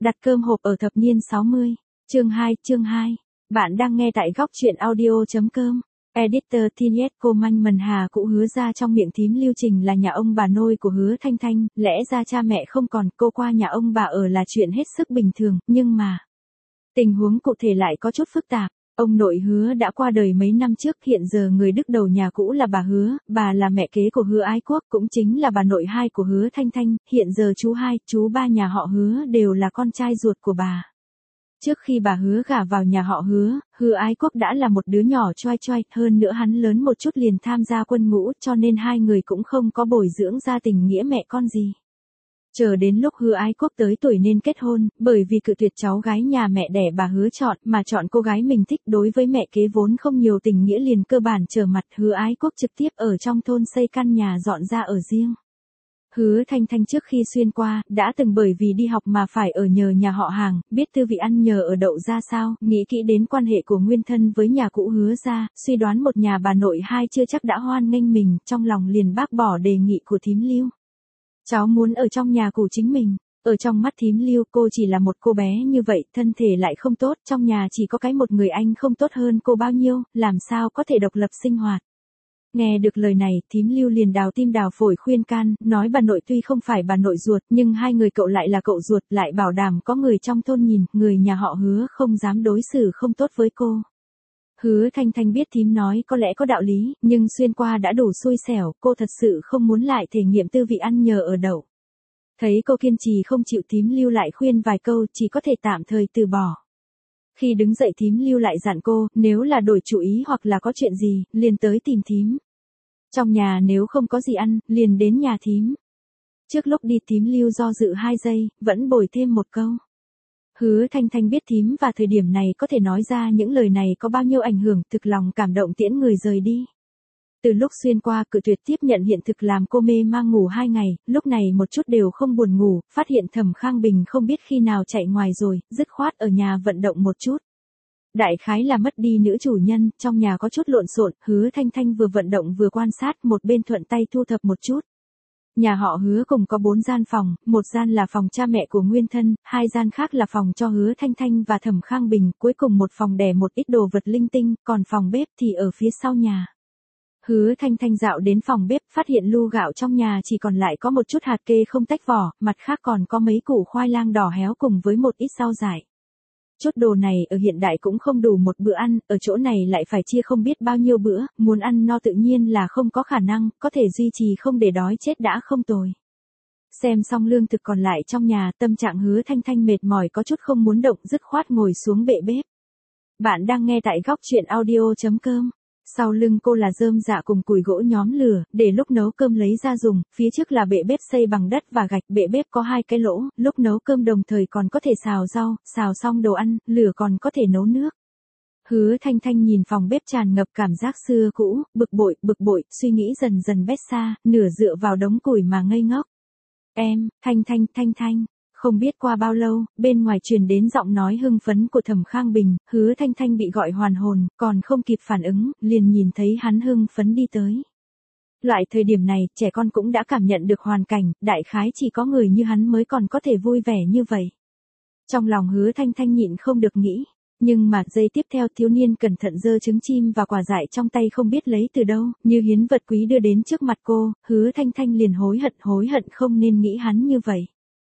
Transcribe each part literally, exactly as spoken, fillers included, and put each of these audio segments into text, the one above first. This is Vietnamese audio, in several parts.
Đặt cơm hộp ở thập niên sáu mươi. Chương hai, chương hai. Bạn đang nghe tại góc truyện audio.com. Editor Tiniet cô manh mần Hà Cụ Hứa ra trong miệng thím Lưu Trình là nhà ông bà nôi của Hứa Thanh Thanh, lẽ ra cha mẹ không còn, cô qua nhà ông bà ở là chuyện hết sức bình thường, nhưng mà tình huống cụ thể lại có chút phức tạp. Ông nội Hứa đã qua đời mấy năm trước, hiện giờ người đứng đầu nhà cũ là bà Hứa, bà là mẹ kế của Hứa Ái Quốc, cũng chính là bà nội hai của Hứa Thanh Thanh, hiện giờ chú hai, chú ba nhà họ Hứa đều là con trai ruột của bà. Trước khi bà Hứa gả vào nhà họ Hứa, Hứa Ái Quốc đã là một đứa nhỏ choai choai, hơn nữa hắn lớn một chút liền tham gia quân ngũ, cho nên hai người cũng không có bồi dưỡng ra tình nghĩa mẹ con gì. Chờ đến lúc Hứa Ái Quốc tới tuổi nên kết hôn, bởi vì cự tuyệt cháu gái nhà mẹ đẻ bà Hứa chọn, mà chọn cô gái mình thích, đối với mẹ kế vốn không nhiều tình nghĩa liền cơ bản trở mặt, Hứa Ái Quốc trực tiếp ở trong thôn xây căn nhà dọn ra ở riêng. Hứa Thanh Thanh trước khi xuyên qua, đã từng bởi vì đi học mà phải ở nhờ nhà họ hàng, biết tư vị ăn nhờ ở đậu ra sao, nghĩ kỹ đến quan hệ của nguyên thân với nhà cũ Hứa ra, suy đoán một nhà bà nội hai chưa chắc đã hoan nghênh mình, trong lòng liền bác bỏ đề nghị của thím Lưu. Cháu muốn ở trong nhà của chính mình. Ở trong mắt thím Lưu, cô chỉ là một cô bé như vậy, thân thể lại không tốt, trong nhà chỉ có cái một người anh không tốt hơn cô bao nhiêu, làm sao có thể độc lập sinh hoạt. Nghe được lời này, thím Lưu liền đào tim đào phổi khuyên can, nói bà nội tuy không phải bà nội ruột, nhưng hai người cậu lại là cậu ruột, lại bảo đảm có người trong thôn nhìn, người nhà họ Hứa không dám đối xử không tốt với cô. Hứa Thanh Thanh biết thím nói có lẽ có đạo lý, nhưng xuyên qua đã đủ xui xẻo, cô thật sự không muốn lại thể nghiệm tư vị ăn nhờ ở đậu. Thấy cô kiên trì không chịu, thím Lưu lại khuyên vài câu, chỉ có thể tạm thời từ bỏ. Khi đứng dậy thím Lưu lại dặn cô, nếu là đổi chủ ý hoặc là có chuyện gì, liền tới tìm thím. Trong nhà nếu không có gì ăn, liền đến nhà thím. Trước lúc đi thím Lưu do dự hai giây, vẫn bồi thêm một câu. Hứa Thanh Thanh biết thím và thời điểm này có thể nói ra những lời này có bao nhiêu ảnh hưởng, thực lòng cảm động tiễn người rời đi. Từ lúc xuyên qua cự tuyệt tiếp nhận hiện thực làm cô mê mang ngủ hai ngày, lúc này một chút đều không buồn ngủ, phát hiện Thẩm Khang Bình không biết khi nào chạy ngoài rồi, dứt khoát ở nhà vận động một chút. Đại khái là mất đi nữ chủ nhân, trong nhà có chút lộn xộn, Hứa Thanh Thanh vừa vận động vừa quan sát, một bên thuận tay thu thập một chút. Nhà họ Hứa cùng có bốn gian phòng, một gian là phòng cha mẹ của nguyên thân, hai gian khác là phòng cho Hứa Thanh Thanh và Thẩm Khang Bình, cuối cùng một phòng để một ít đồ vật linh tinh, còn phòng bếp thì ở phía sau nhà. Hứa Thanh Thanh dạo đến phòng bếp, phát hiện lu gạo trong nhà chỉ còn lại có một chút hạt kê không tách vỏ, mặt khác còn có mấy củ khoai lang đỏ héo cùng với một ít rau dại. Chút đồ này ở hiện đại cũng không đủ một bữa ăn, ở chỗ này lại phải chia không biết bao nhiêu bữa, muốn ăn no tự nhiên là không có khả năng, có thể duy trì không để đói chết đã không tồi. Xem xong lương thực còn lại trong nhà, tâm trạng Hứa Thanh Thanh mệt mỏi có chút không muốn động, dứt khoát ngồi xuống bệ bếp. Bạn đang nghe tại góc truyện audio.com. Sau lưng cô là rơm dạ cùng củi gỗ nhóm lửa, để lúc nấu cơm lấy ra dùng, phía trước là bệ bếp xây bằng đất và gạch, bệ bếp có hai cái lỗ, lúc nấu cơm đồng thời còn có thể xào rau, xào xong đồ ăn, lửa còn có thể nấu nước. Hứa Thanh Thanh nhìn phòng bếp tràn ngập cảm giác xưa cũ, bực bội, bực bội, suy nghĩ dần dần bét xa, nửa dựa vào đống củi mà ngây ngốc. Em, Thanh Thanh, Thanh Thanh. Không biết qua bao lâu, bên ngoài truyền đến giọng nói hưng phấn của Thẩm Khang Bình, Hứa Thanh Thanh bị gọi hoàn hồn, còn không kịp phản ứng, liền nhìn thấy hắn hưng phấn đi tới. Loại thời điểm này, trẻ con cũng đã cảm nhận được hoàn cảnh, đại khái chỉ có người như hắn mới còn có thể vui vẻ như vậy. Trong lòng Hứa Thanh Thanh nhịn không được nghĩ, nhưng mà giây tiếp theo thiếu niên cẩn thận giơ trứng chim và quả dại trong tay không biết lấy từ đâu, như hiến vật quý đưa đến trước mặt cô, Hứa Thanh Thanh liền hối hận hối hận không nên nghĩ hắn như vậy.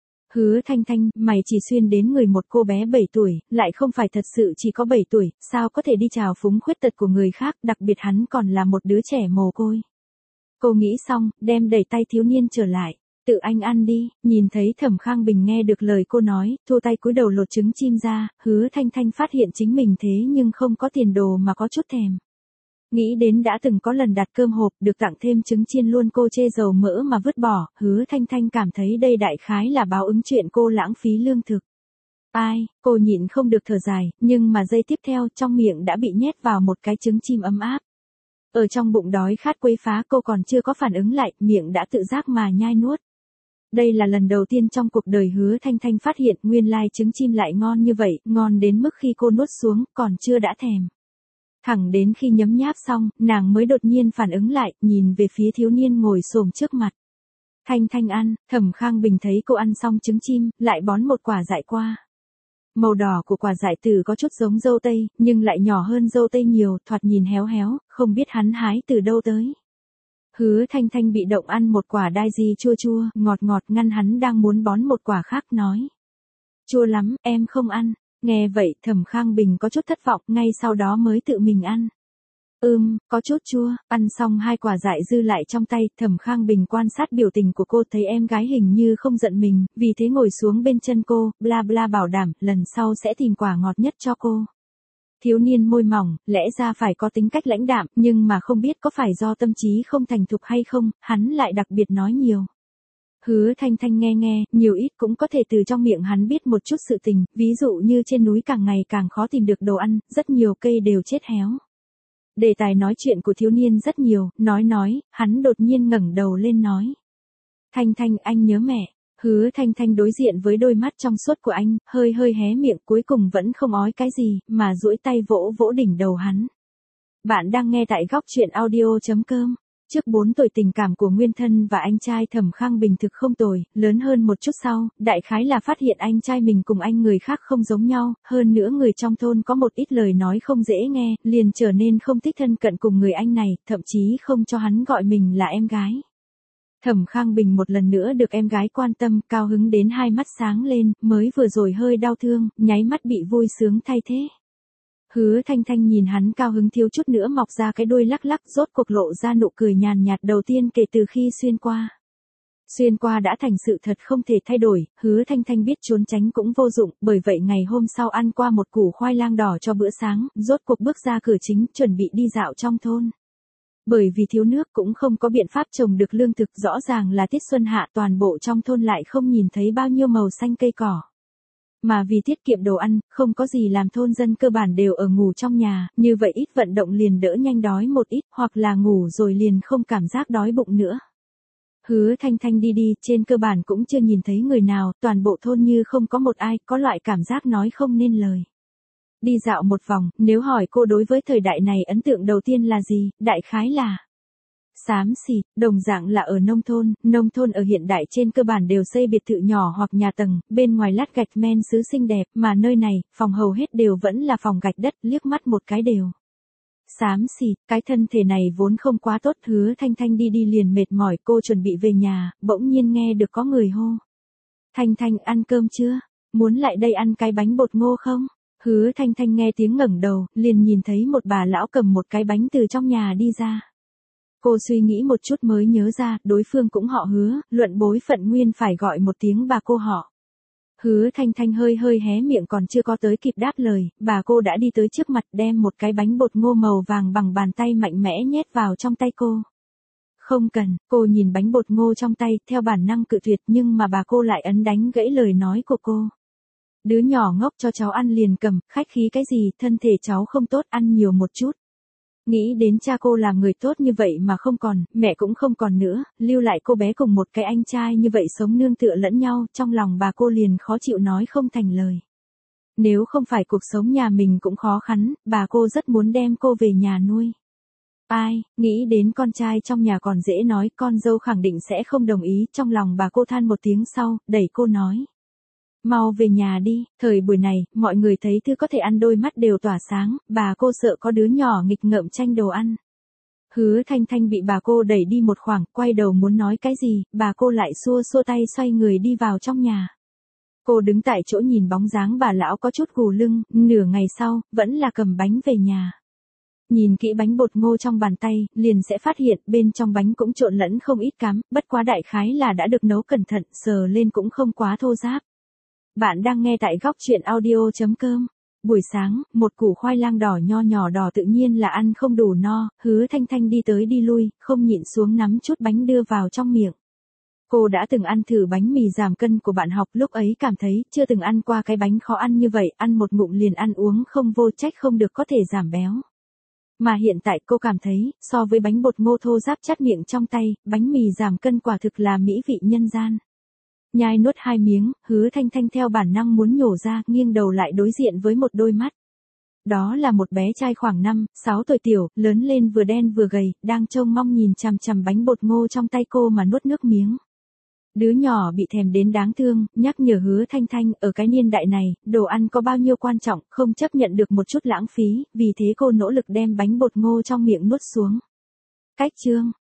Hứa Thanh Thanh, mày chỉ xuyên đến người một cô bé bảy tuổi, lại không phải thật sự chỉ có bảy tuổi, sao có thể đi chào phúng khuyết tật của người khác, đặc biệt hắn còn là một đứa trẻ mồ côi. Cô nghĩ xong, đem đẩy tay thiếu niên trở lại, tự anh ăn đi, nhìn thấy Thẩm Khang Bình nghe được lời cô nói, thua tay cúi đầu lột trứng chim ra, Hứa Thanh Thanh phát hiện chính mình thế nhưng không có tiền đồ mà có chút thèm. Nghĩ đến đã từng có lần đặt cơm hộp được tặng thêm trứng chiên luôn cô chê dầu mỡ mà vứt bỏ, Hứa Thanh Thanh cảm thấy đây đại khái là báo ứng chuyện cô lãng phí lương thực. Ai, cô nhịn không được thở dài, nhưng mà giây tiếp theo trong miệng đã bị nhét vào một cái trứng chim ấm áp. Ở trong bụng đói khát quấy phá cô còn chưa có phản ứng lại, miệng đã tự giác mà nhai nuốt. Đây là lần đầu tiên trong cuộc đời Hứa Thanh Thanh phát hiện nguyên lai trứng chim lại ngon như vậy, ngon đến mức khi cô nuốt xuống còn chưa đã thèm. Thẳng đến khi nhấm nháp xong, nàng mới đột nhiên phản ứng lại, nhìn về phía thiếu niên ngồi xổm trước mặt. Thanh Thanh ăn, Thẩm Khang Bình thấy cô ăn xong trứng chim, lại bón một quả dại qua. Màu đỏ của quả dại tử có chút giống dâu tây, nhưng lại nhỏ hơn dâu tây nhiều, thoạt nhìn héo héo, không biết hắn hái từ đâu tới. Hứa Thanh Thanh bị động ăn một quả đai di chua chua, ngọt ngọt ngăn hắn đang muốn bón một quả khác nói. Chua lắm, em không ăn. Nghe vậy Thẩm Khang Bình có chút thất vọng, ngay sau đó mới tự mình ăn. Ừm, có chút chua, ăn xong hai quả dại dư lại trong tay, Thẩm Khang Bình quan sát biểu tình của cô thấy em gái hình như không giận mình, vì thế ngồi xuống bên chân cô, bla bla bảo đảm, lần sau sẽ tìm quả ngọt nhất cho cô. Thiếu niên môi mỏng, lẽ ra phải có tính cách lãnh đạm, nhưng mà không biết có phải do tâm trí không thành thục hay không, hắn lại đặc biệt nói nhiều. Hứa Thanh Thanh nghe nghe, nhiều ít cũng có thể từ trong miệng hắn biết một chút sự tình, ví dụ như trên núi càng ngày càng khó tìm được đồ ăn, rất nhiều cây đều chết héo. Đề tài nói chuyện của thiếu niên rất nhiều, nói nói, hắn đột nhiên ngẩng đầu lên nói. Thanh Thanh, anh nhớ mẹ. Hứa Thanh Thanh đối diện với đôi mắt trong suốt của anh, hơi hơi hé miệng, cuối cùng vẫn không ói cái gì, mà duỗi tay vỗ vỗ đỉnh đầu hắn. Bạn đang nghe tại góc truyện audio chấm com. Trước bốn tuổi tình cảm của Nguyên Thân và anh trai Thẩm Khang Bình thực không tồi, lớn hơn một chút sau, đại khái là phát hiện anh trai mình cùng anh người khác không giống nhau, hơn nữa người trong thôn có một ít lời nói không dễ nghe, liền trở nên không thích thân cận cùng người anh này, thậm chí không cho hắn gọi mình là em gái. Thẩm Khang Bình một lần nữa được em gái quan tâm, cao hứng đến hai mắt sáng lên, mới vừa rồi hơi đau thương, nháy mắt bị vui sướng thay thế. Hứa Thanh Thanh nhìn hắn cao hứng thiếu chút nữa mọc ra cái đuôi lắc lắc, rốt cuộc lộ ra nụ cười nhàn nhạt đầu tiên kể từ khi xuyên qua. Xuyên qua đã thành sự thật không thể thay đổi, Hứa Thanh Thanh biết trốn tránh cũng vô dụng, bởi vậy ngày hôm sau ăn qua một củ khoai lang đỏ cho bữa sáng, rốt cuộc bước ra cửa chính, chuẩn bị đi dạo trong thôn. Bởi vì thiếu nước cũng không có biện pháp trồng được lương thực, rõ ràng là tiết xuân hạ toàn bộ trong thôn lại không nhìn thấy bao nhiêu màu xanh cây cỏ. Mà vì tiết kiệm đồ ăn, không có gì làm thôn dân cơ bản đều ở ngủ trong nhà, như vậy ít vận động liền đỡ nhanh đói một ít, hoặc là ngủ rồi liền không cảm giác đói bụng nữa. Hứa Thanh Thanh đi đi, trên cơ bản cũng chưa nhìn thấy người nào, toàn bộ thôn như không có một ai, có loại cảm giác nói không nên lời. Đi dạo một vòng, nếu hỏi cô đối với thời đại này ấn tượng đầu tiên là gì, đại khái là xám xịt, đồng dạng là ở nông thôn, nông thôn ở hiện đại trên cơ bản đều xây biệt thự nhỏ hoặc nhà tầng, bên ngoài lát gạch men sứ xinh đẹp, mà nơi này, phòng hầu hết đều vẫn là phòng gạch đất, liếc mắt một cái đều. Xám xịt, cái thân thể này vốn không quá tốt, Hứa Thanh Thanh đi đi liền mệt mỏi, cô chuẩn bị về nhà, bỗng nhiên nghe được có người hô. Thanh Thanh ăn cơm chưa? Muốn lại đây ăn cái bánh bột ngô không? Hứa Thanh Thanh nghe tiếng ngẩng đầu, liền nhìn thấy một bà lão cầm một cái bánh từ trong nhà đi ra. Cô suy nghĩ một chút mới nhớ ra, đối phương cũng họ Hứa, luận bối phận nguyên phải gọi một tiếng bà cô họ. Hứa Thanh Thanh hơi hơi hé miệng còn chưa có tới kịp đáp lời, bà cô đã đi tới trước mặt đem một cái bánh bột ngô màu vàng bằng bàn tay mạnh mẽ nhét vào trong tay cô. Không cần, cô nhìn bánh bột ngô trong tay, theo bản năng cự tuyệt nhưng mà bà cô lại ấn đánh gãy lời nói của cô. Đứa nhỏ ngốc cho cháu ăn liền cầm, khách khí cái gì, thân thể cháu không tốt, ăn nhiều một chút. Nghĩ đến cha cô làm người tốt như vậy mà không còn, mẹ cũng không còn nữa, lưu lại cô bé cùng một cái anh trai như vậy sống nương tựa lẫn nhau, trong lòng bà cô liền khó chịu nói không thành lời. Nếu không phải cuộc sống nhà mình cũng khó khăn, bà cô rất muốn đem cô về nhà nuôi. Ai, nghĩ đến con trai trong nhà còn dễ nói, con dâu khẳng định sẽ không đồng ý, trong lòng bà cô than một tiếng sau, đẩy cô nói. Mau về nhà đi, thời buổi này, mọi người thấy thứ có thể ăn đôi mắt đều tỏa sáng, bà cô sợ có đứa nhỏ nghịch ngợm tranh đồ ăn. Hứa Thanh Thanh bị bà cô đẩy đi một khoảng, quay đầu muốn nói cái gì, bà cô lại xua xua tay xoay người đi vào trong nhà. Cô đứng tại chỗ nhìn bóng dáng bà lão có chút gù lưng, nửa ngày sau, vẫn là cầm bánh về nhà. Nhìn kỹ bánh bột ngô trong bàn tay, liền sẽ phát hiện bên trong bánh cũng trộn lẫn không ít cám, bất quá đại khái là đã được nấu cẩn thận, sờ lên cũng không quá thô ráp. Bạn đang nghe tại góc truyện audio chấm com. Buổi sáng, một củ khoai lang đỏ nho nhỏ đỏ tự nhiên là ăn không đủ no, Hứa Thanh Thanh đi tới đi lui, không nhịn xuống nắm chút bánh đưa vào trong miệng. Cô đã từng ăn thử bánh mì giảm cân của bạn học, lúc ấy cảm thấy chưa từng ăn qua cái bánh khó ăn như vậy, ăn một ngụm liền ăn uống không vô, trách không được có thể giảm béo. Mà hiện tại cô cảm thấy, so với bánh bột ngô thô ráp chát miệng trong tay, bánh mì giảm cân quả thực là mỹ vị nhân gian. Nhai nuốt hai miếng, Hứa Thanh Thanh theo bản năng muốn nhổ ra, nghiêng đầu lại đối diện với một đôi mắt. Đó là một bé trai khoảng năm, sáu tuổi tiểu, lớn lên vừa đen vừa gầy, đang trông mong nhìn chằm chằm bánh bột ngô trong tay cô mà nuốt nước miếng. Đứa nhỏ bị thèm đến đáng thương, nhắc nhở Hứa Thanh Thanh, ở cái niên đại này, đồ ăn có bao nhiêu quan trọng, không chấp nhận được một chút lãng phí, vì thế cô nỗ lực đem bánh bột ngô trong miệng nuốt xuống. Cách chương